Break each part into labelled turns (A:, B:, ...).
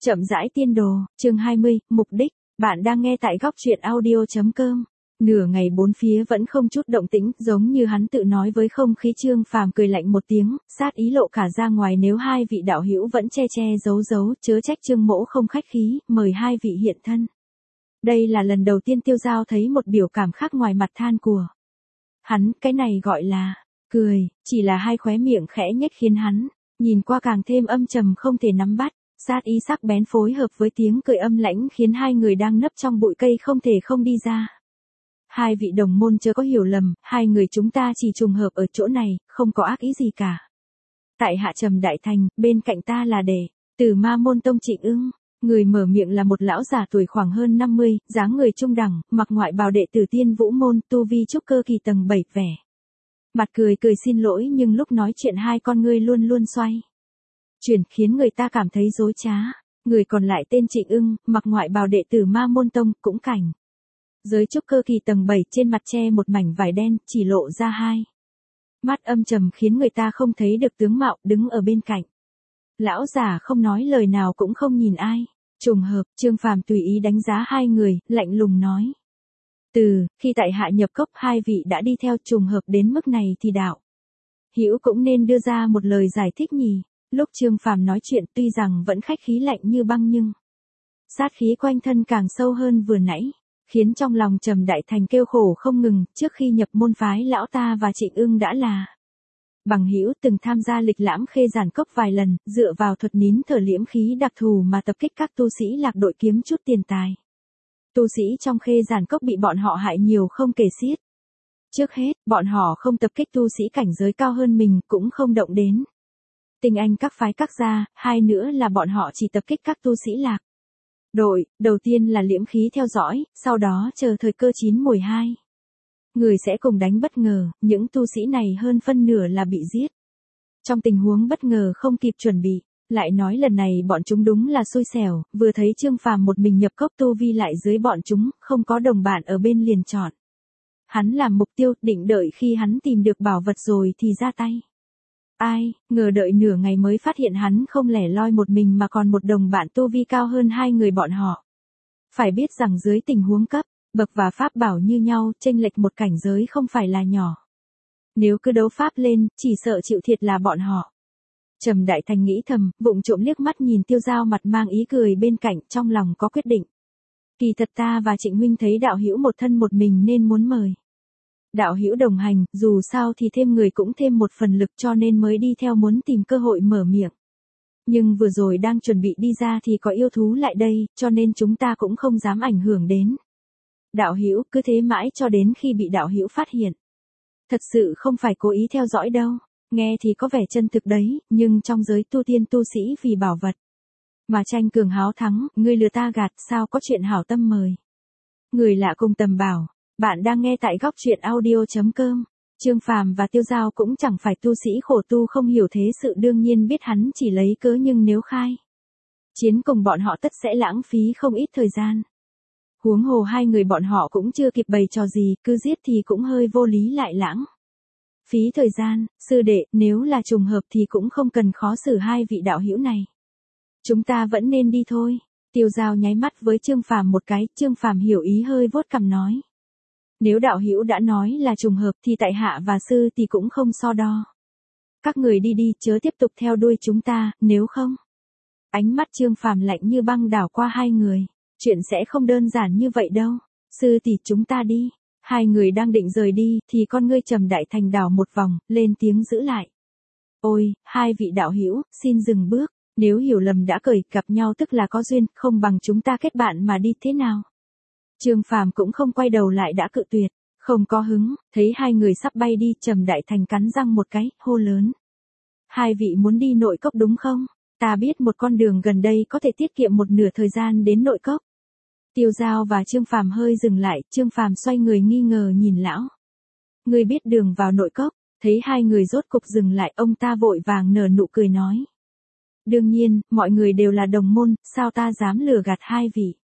A: Chậm rãi tiên đồ, chương 20, mục đích, bạn đang nghe tại góc truyện audio.com. Nửa ngày bốn phía vẫn không chút động tĩnh, giống như hắn tự nói với không khí. Trương Phàm cười lạnh một tiếng, sát ý lộ cả ra ngoài. Nếu hai vị đạo hữu vẫn che giấu, chớ trách Trương mỗ không khách khí, mời hai vị hiện thân. Đây là lần đầu tiên Tiêu Giao thấy một biểu cảm khác ngoài mặt than của hắn, cái này gọi là cười, chỉ là hai khóe miệng khẽ nhếch khiến hắn nhìn qua càng thêm âm trầm không thể nắm bắt. Sát ý sắc bén phối hợp với tiếng cười âm lãnh khiến hai người đang nấp trong bụi cây không thể không đi ra. Hai vị đồng môn chớ có hiểu lầm, hai người chúng ta chỉ trùng hợp ở chỗ này, không có ác ý gì cả. Tại hạ Trầm Đại Thành, bên cạnh ta là đệ tử Ma Môn Tông Trịnh Ưng. Người mở miệng là một lão già tuổi khoảng hơn 50, dáng người trung đẳng, mặc ngoại bào đệ tử Tiên Vũ môn, tu vi trúc cơ kỳ tầng 7, vẻ mặt cười xin lỗi, nhưng lúc nói chuyện hai con ngươi luôn luôn xoay chuyển khiến người ta cảm thấy dối trá. Người còn lại tên Trịnh Ưng, mặc ngoại bào đệ tử Ma Môn Tông, cũng cảnh giới trúc cơ kỳ tầng 7, trên mặt che một mảnh vải đen, chỉ lộ ra hai mắt âm trầm khiến người ta không thấy được tướng mạo. Đứng ở bên cạnh lão già không nói lời nào cũng không nhìn ai. Trùng hợp, Trương Phàm tùy ý đánh giá hai người, lạnh lùng nói: từ khi tại hạ nhập cốc, hai vị đã đi theo, trùng hợp đến mức này thì đạo hữu cũng nên đưa ra một lời giải thích nhỉ. Lúc Trương Phàm nói chuyện tuy rằng vẫn khách khí lạnh như băng, nhưng sát khí quanh thân càng sâu hơn vừa nãy, khiến trong lòng Trầm Đại Thành kêu khổ không ngừng. Trước khi nhập môn phái, lão ta và Trịnh Ưng đã là bằng hữu, từng tham gia lịch lãm Khê Giản Cốc vài lần, dựa vào thuật nín thở liễm khí đặc thù mà tập kích các tu sĩ lạc đội kiếm chút tiền tài. Tu sĩ trong Khê Giản Cốc bị bọn họ hại nhiều không kể xiết. Trước hết, bọn họ không tập kích tu sĩ cảnh giới cao hơn mình, cũng không động đến tinh anh các phái các gia. Hai nữa là bọn họ chỉ tập kích các tu sĩ lạc đội. Đầu tiên là liễm khí theo dõi, sau đó chờ thời cơ chín mùi hai người sẽ cùng đánh bất ngờ. Những tu sĩ này hơn phân nửa là bị giết trong tình huống bất ngờ, không kịp chuẩn bị. Lại nói lần này bọn chúng đúng là xui xẻo, vừa thấy Trương Phàm một mình nhập cốc, tu vi lại dưới bọn chúng, không có đồng bạn ở bên liền chọn hắn làm mục tiêu, định đợi khi hắn tìm được bảo vật rồi thì ra tay. Ai ngờ đợi nửa ngày mới phát hiện hắn không lẻ loi một mình mà còn một đồng bạn tu vi cao hơn hai người bọn họ. Phải biết rằng dưới tình huống cấp bậc và pháp bảo như nhau, chênh lệch một cảnh giới không phải là nhỏ. Nếu cứ đấu pháp lên, chỉ sợ chịu thiệt là bọn họ. Trầm Đại Thành nghĩ thầm, vụng trộm liếc mắt nhìn Tiêu Giao mặt mang ý cười bên cạnh, trong lòng có quyết định. Kỳ thật ta và Trịnh huynh thấy đạo hữu một thân một mình nên muốn mời đạo hữu đồng hành, dù sao thì thêm người cũng thêm một phần lực, cho nên mới đi theo, muốn tìm cơ hội mở miệng. Nhưng vừa rồi đang chuẩn bị đi ra thì có yêu thú lại đây, cho nên chúng ta cũng không dám ảnh hưởng đến đạo hữu, cứ thế mãi cho đến khi bị đạo hữu phát hiện. Thật sự không phải cố ý theo dõi đâu. Nghe thì có vẻ chân thực đấy, nhưng trong giới tu tiên tu sĩ vì bảo vật mà tranh cường háo thắng, ngươi lừa ta gạt, sao có chuyện hảo tâm mời người lạ cùng tầm bảo. Bạn đang nghe tại góc truyện audio.com. Trương Phàm và Tiêu Giao cũng chẳng phải tu sĩ khổ tu không hiểu thế sự, đương nhiên biết hắn chỉ lấy cớ, nhưng nếu khai chiến cùng bọn họ tất sẽ lãng phí không ít thời gian. Huống hồ hai người bọn họ cũng chưa kịp bày trò gì, cứ giết thì cũng hơi vô lý, lại lãng phí thời gian. Sư đệ, nếu là trùng hợp thì cũng không cần khó xử hai vị đạo hữu này. Chúng ta vẫn nên đi thôi. Tiêu Giao nháy mắt với Trương Phàm một cái. Trương Phàm hiểu ý, hơi vuốt cằm nói: nếu đạo hữu đã nói là trùng hợp thì tại hạ và sư thì cũng không so đo. Các người đi đi, chớ tiếp tục theo đuôi chúng ta, nếu không. Ánh mắt Trương Phàm lạnh như băng đảo qua hai người. Chuyện sẽ không đơn giản như vậy đâu. Sư tỷ, chúng ta đi. Hai người đang định rời đi thì con ngươi Trầm Đại Thành đảo một vòng, lên tiếng giữ lại. Ôi, hai vị đạo hữu, xin dừng bước. Nếu hiểu lầm đã cởi, gặp nhau tức là có duyên, không bằng chúng ta kết bạn mà đi, thế nào? Trương Phàm cũng không quay đầu lại đã cự tuyệt, không có hứng. Thấy hai người sắp bay đi, Trầm Đại Thành cắn răng một cái, hô lớn: hai vị muốn đi nội cốc đúng không? Ta biết một con đường gần đây có thể tiết kiệm một nửa thời gian đến nội cốc. Tiêu Giao và Trương Phàm hơi dừng lại. Trương Phàm xoay người nghi ngờ nhìn lão: ngươi biết đường vào nội cốc? Thấy hai người rốt cục dừng lại, ông ta vội vàng nở nụ cười nói: đương nhiên, mọi người đều là đồng môn, sao ta dám lừa gạt hai vị.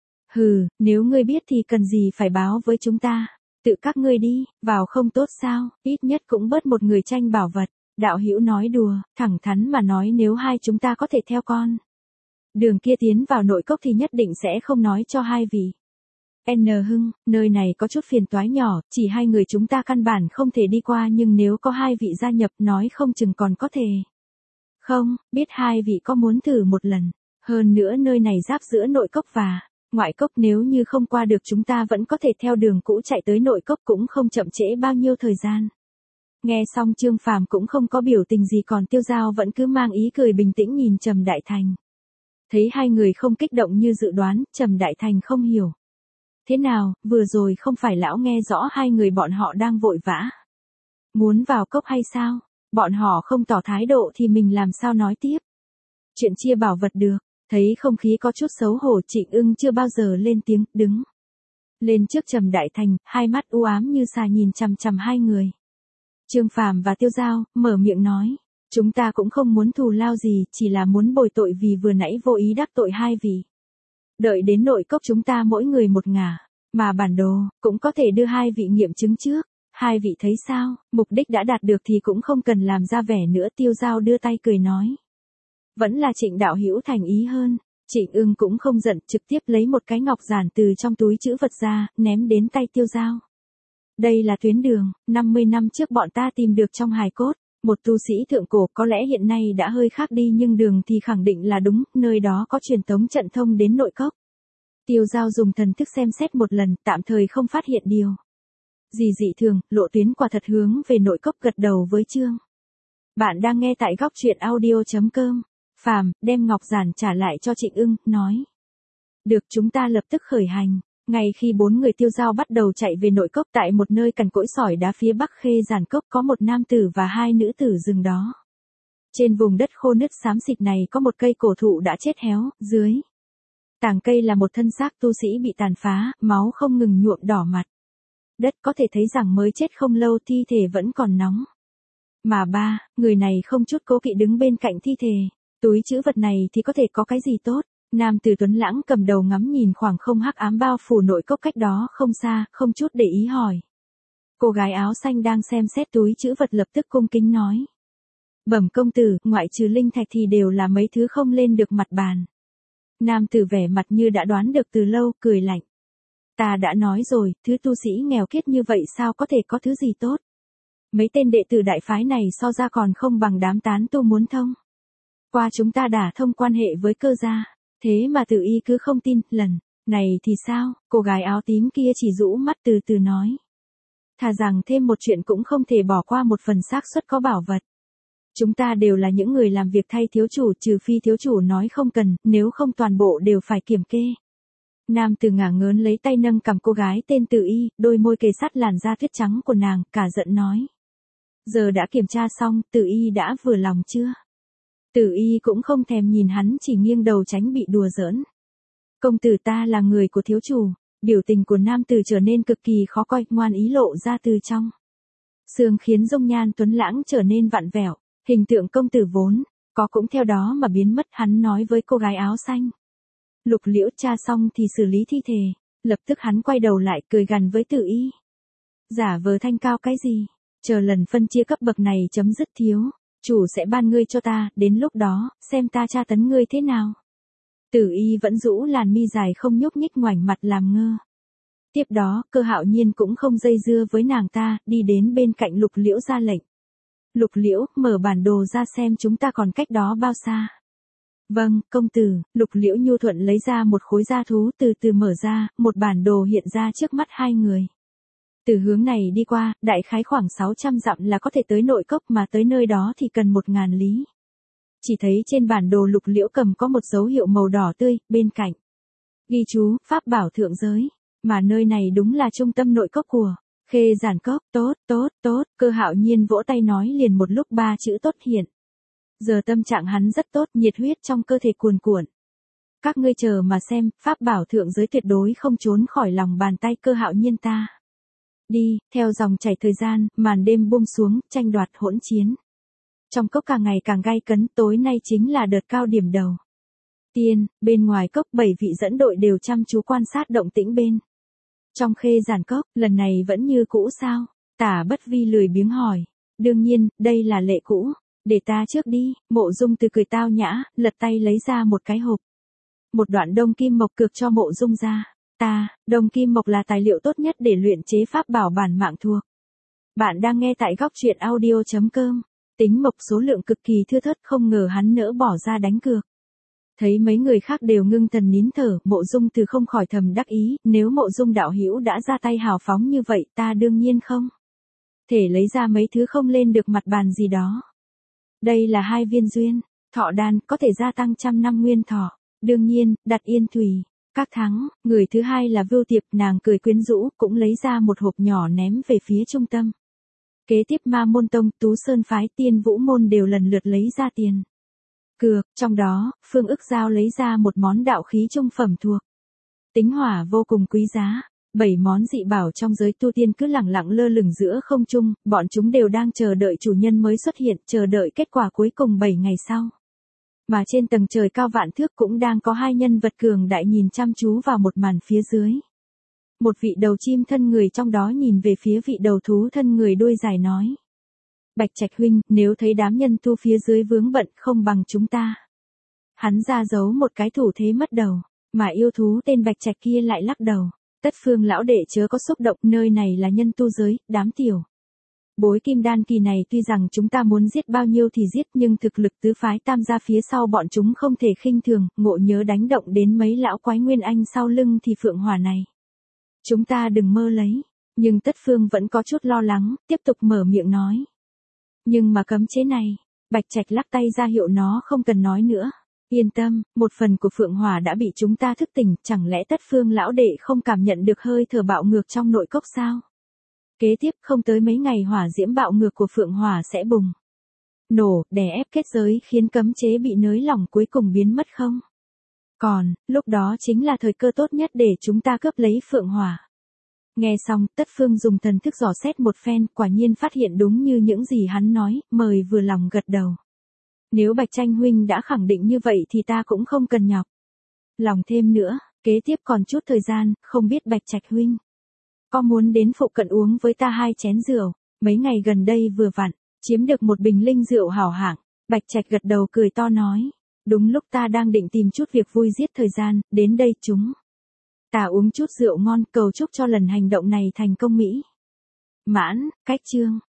A: Hừ, nếu ngươi biết thì cần gì phải báo với chúng ta. Tự các ngươi đi, vào không tốt sao, ít nhất cũng bớt một người tranh bảo vật. Đạo hữu nói đùa, thẳng thắn mà nói, nếu hai chúng ta có thể theo con Đường kia tiến vào nội cốc thì nhất định sẽ không nói cho hai vị. N Hưng, nơi này có chút phiền toái nhỏ, chỉ hai người chúng ta căn bản không thể đi qua nhưng nếu có hai vị gia nhập nói không chừng còn có thể. Không, biết hai vị có muốn thử một lần. Hơn nữa nơi này giáp giữa nội cốc và ngoại cốc, nếu như không qua được chúng ta vẫn có thể theo đường cũ chạy tới nội cốc, cũng không chậm trễ bao nhiêu thời gian. Nghe xong Trương Phàm cũng không có biểu tình gì, còn Tiêu Giao vẫn cứ mang ý cười bình tĩnh nhìn Trầm Đại Thành. Thấy hai người không kích động như dự đoán, Trầm Đại Thành không hiểu. Thế nào, vừa rồi không phải lão nghe rõ hai người bọn họ đang vội vã muốn vào cốc hay sao? Bọn họ không tỏ thái độ thì mình làm sao nói tiếp? Chuyện chia bảo vật được. Thấy không khí có chút xấu hổ, Trịnh Ưng chưa bao giờ lên tiếng, đứng lên trước Trầm Đại Thành, hai mắt u ám như xà nhìn chằm chằm hai người. Trương Phàm và Tiêu Giao mở miệng nói, chúng ta cũng không muốn thù lao gì, chỉ là muốn bồi tội vì vừa nãy vô ý đắc tội hai vị. Đợi đến nội cốc chúng ta mỗi người một ngả, mà bản đồ cũng có thể đưa hai vị nghiệm chứng trước. Hai vị thấy sao, mục đích đã đạt được thì cũng không cần làm ra vẻ nữa. Tiêu Giao đưa tay cười nói, vẫn là Trịnh đạo hữu thành ý hơn. Trịnh Ưng cũng không giận, trực tiếp lấy một cái ngọc giản từ trong túi trữ vật ra, ném đến tay Tiêu Giao. Đây là tuyến đường, 50 năm trước bọn ta tìm được trong hài cốt, một tu sĩ thượng cổ, có lẽ hiện nay đã hơi khác đi nhưng đường thì khẳng định là đúng, nơi đó có truyền tống trận thông đến nội cốc. Tiêu Giao dùng thần thức xem xét một lần, tạm thời không phát hiện điều gì dị thường, lộ tuyến quả thật hướng về nội cốc, gật đầu với Trương. Bạn đang nghe tại góc truyện audio.com. Phàm đem ngọc giản trả lại cho Trịnh Ưng, nói, được, chúng ta lập tức khởi hành. Ngay khi bốn người Tiêu Giao bắt đầu chạy về nội cốc, tại một nơi cằn cỗi sỏi đá phía bắc Khê Giản Cốc có một nam tử và hai nữ tử dừng đó. Trên vùng đất khô nứt xám xịt này có một cây cổ thụ đã chết héo, dưới tàng cây là một thân xác tu sĩ bị tàn phá, máu không ngừng nhuộm đỏ mặt đất, có thể thấy rằng mới chết không lâu, thi thể vẫn còn nóng. Mà ba người này không chút cố kỵ đứng bên cạnh thi thể. Túi trữ vật này thì có thể có cái gì tốt? Nam tử tuấn lãng cầm đầu ngắm nhìn khoảng không hắc ám bao phủ nội cốc cách đó không xa, không chút để ý hỏi. Cô gái áo xanh đang xem xét túi trữ vật lập tức cung kính nói, bẩm công tử, ngoại trừ linh thạch thì đều là mấy thứ không lên được mặt bàn. Nam tử vẻ mặt như đã đoán được từ lâu, cười lạnh. Ta đã nói rồi, thứ tu sĩ nghèo kiết như vậy sao có thể có thứ gì tốt? Mấy tên đệ tử đại phái này so ra còn không bằng đám tán tu muốn thông qua chúng ta đả thông quan hệ với cơ gia. Thế mà Tử Y cứ không tin, lần này thì sao? Cô gái áo tím kia chỉ rũ mắt từ từ nói, thà rằng thêm một chuyện cũng không thể bỏ qua một phần xác suất có bảo vật. Chúng ta đều là những người làm việc thay thiếu chủ, trừ phi thiếu chủ nói không cần, nếu không toàn bộ đều phải kiểm kê. Nam tử ngả ngớn lấy tay nâng cằm cô gái tên Tử Y, đôi môi kề sát làn da tuyết trắng của nàng, cả giận nói, giờ đã kiểm tra xong, Tử Y đã vừa lòng chưa? Tử Y cũng không thèm nhìn hắn, chỉ nghiêng đầu tránh bị đùa giỡn. Công tử, ta là người của thiếu chủ. Biểu tình của nam tử trở nên cực kỳ khó coi, ngoan ý lộ ra từ trong xương, khiến dung nhan tuấn lãng trở nên vặn vẹo. Hình tượng công tử vốn có cũng theo đó mà biến mất. Hắn nói với cô gái áo xanh, Lục Liễu, tra xong thì xử lý thi thể. Lập tức hắn quay đầu lại cười gằn với Tử Y, giả vờ thanh cao cái gì? Chờ lần phân chia cấp bậc này chấm dứt, thiếu chủ sẽ ban ngươi cho ta, đến lúc đó xem ta tra tấn ngươi thế nào. Tử Y vẫn rũ làn mi dài không nhúc nhích, ngoảnh mặt làm ngơ. Tiếp đó, Cơ Hạo Nhiên cũng không dây dưa với nàng ta, đi đến bên cạnh Lục Liễu ra lệnh. Lục Liễu, mở bản đồ ra xem chúng ta còn cách đó bao xa. Vâng, công tử. Lục Liễu nhu thuận lấy ra một khối da thú, từ từ mở ra, một bản đồ hiện ra trước mắt hai người. Từ hướng này đi qua, đại khái khoảng 600 dặm là có thể tới nội cốc, mà tới nơi đó thì cần 1000 lý. Chỉ thấy trên bản đồ Lục Liễu cầm có một dấu hiệu màu đỏ tươi, bên cạnh ghi chú, pháp bảo thượng giới. Mà nơi này đúng là trung tâm nội cốc của Khê Giản Cốc. Tốt, tốt, tốt. Cơ Hạo Nhiên vỗ tay nói liền một lúc 3 chữ tốt hiện. Giờ tâm trạng hắn rất tốt, nhiệt huyết trong cơ thể cuồn cuộn. Các ngươi chờ mà xem, pháp bảo thượng giới tuyệt đối không trốn khỏi lòng bàn tay Cơ Hạo Nhiên ta. Đi, theo dòng chảy thời gian, màn đêm buông xuống, tranh đoạt hỗn chiến trong cốc càng ngày càng gay cấn, tối nay chính là đợt cao điểm đầu tiên. Bên ngoài cốc 7 vị dẫn đội đều chăm chú quan sát động tĩnh bên trong Khê Giản Cốc. Lần này vẫn như cũ sao? Tả Bất Vi lười biếng hỏi. Đương nhiên, đây là lệ cũ. Để ta trước đi. Mộ Dung Từ cười tao nhã, lật tay lấy ra một cái hộp. Một đoạn đông kim mộc cược cho Mộ Dung ra. Đông kim mộc là tài liệu tốt nhất để luyện chế pháp bảo bản mạng thuộc. Bạn đang nghe tại góc truyện audio.com. Tính mộc số lượng cực kỳ thưa thớt, không ngờ hắn nỡ bỏ ra đánh cược. Thấy mấy người khác đều ngưng thần nín thở, Mộ Dung Từ không khỏi thầm đắc ý, nếu Mộ Dung đạo hữu đã ra tay hào phóng như vậy, ta đương nhiên không thể lấy ra mấy thứ không lên được mặt bàn gì đó. Đây là 2 viên duyên thọ đan, có thể gia tăng 100 năm nguyên thọ. Đương nhiên, đặt yên thùy các thắng. Người thứ hai là Vưu Tiệp, nàng cười quyến rũ, cũng lấy ra một hộp nhỏ ném về phía trung tâm. Kế tiếp Ma Môn Tông, Tú Sơn Phái, Tiên Vũ Môn đều lần lượt lấy ra tiền cược, trong đó, Phương Ức Giao lấy ra một món đạo khí trung phẩm thuộc tính hỏa vô cùng quý giá. 7 món dị bảo trong giới tu tiên cứ lẳng lặng lơ lửng giữa không trung, bọn chúng đều đang chờ đợi chủ nhân mới xuất hiện, chờ đợi kết quả cuối cùng 7 ngày sau. Mà trên tầng trời cao vạn thước cũng đang có 2 nhân vật cường đại nhìn chăm chú vào một màn phía dưới. Một vị đầu chim thân người trong đó nhìn về phía vị đầu thú thân người đuôi dài nói: Bạch Trạch huynh, nếu thấy đám nhân tu phía dưới vướng bận không bằng chúng ta. Hắn ra giấu một cái thủ thế mất đầu, mà yêu thú tên Bạch Trạch kia lại lắc đầu. Tất Phương lão đệ chớ có xúc động, nơi này là nhân tu giới, đám tiểu bối kim đan kỳ này tuy rằng chúng ta muốn giết bao nhiêu thì giết, nhưng thực lực tứ phái tam gia phía sau bọn chúng không thể khinh thường, ngộ nhớ đánh động đến mấy lão quái nguyên anh sau lưng thì phượng hỏa này chúng ta đừng mơ lấy. Nhưng Tất Phương vẫn có chút lo lắng, tiếp tục mở miệng nói: Nhưng mà cấm chế này. Bạch Trạch lắc tay ra hiệu nó không cần nói nữa. Yên tâm, một phần của phượng hỏa đã bị chúng ta thức tỉnh, chẳng lẽ Tất Phương lão đệ không cảm nhận được hơi thở bạo ngược trong nội cốc sao? Kế tiếp không tới mấy ngày hỏa diễm bạo ngược của phượng hỏa sẽ bùng nổ, đè ép kết giới khiến cấm chế bị nới lỏng cuối cùng biến mất không? Còn, lúc đó chính là thời cơ tốt nhất để chúng ta cướp lấy phượng hỏa. Nghe xong, Tất Phương dùng thần thức dò xét một phen, quả nhiên phát hiện đúng như những gì hắn nói, mời vừa lòng gật đầu. Nếu Bạch Tranh huynh đã khẳng định như vậy thì ta cũng không cần nhọc lòng thêm nữa. Kế tiếp còn chút thời gian, không biết Bạch Trạch huynh có muốn đến phụ cận uống với ta 2 chén rượu? Mấy ngày gần đây vừa vặn chiếm được một bình linh rượu hảo hạng. Bạch Trạch gật đầu cười to nói: Đúng lúc ta đang định tìm chút việc vui giết thời gian, đến đây chúng ta uống chút rượu ngon, cầu chúc cho lần hành động này thành công mỹ mãn. Cách chương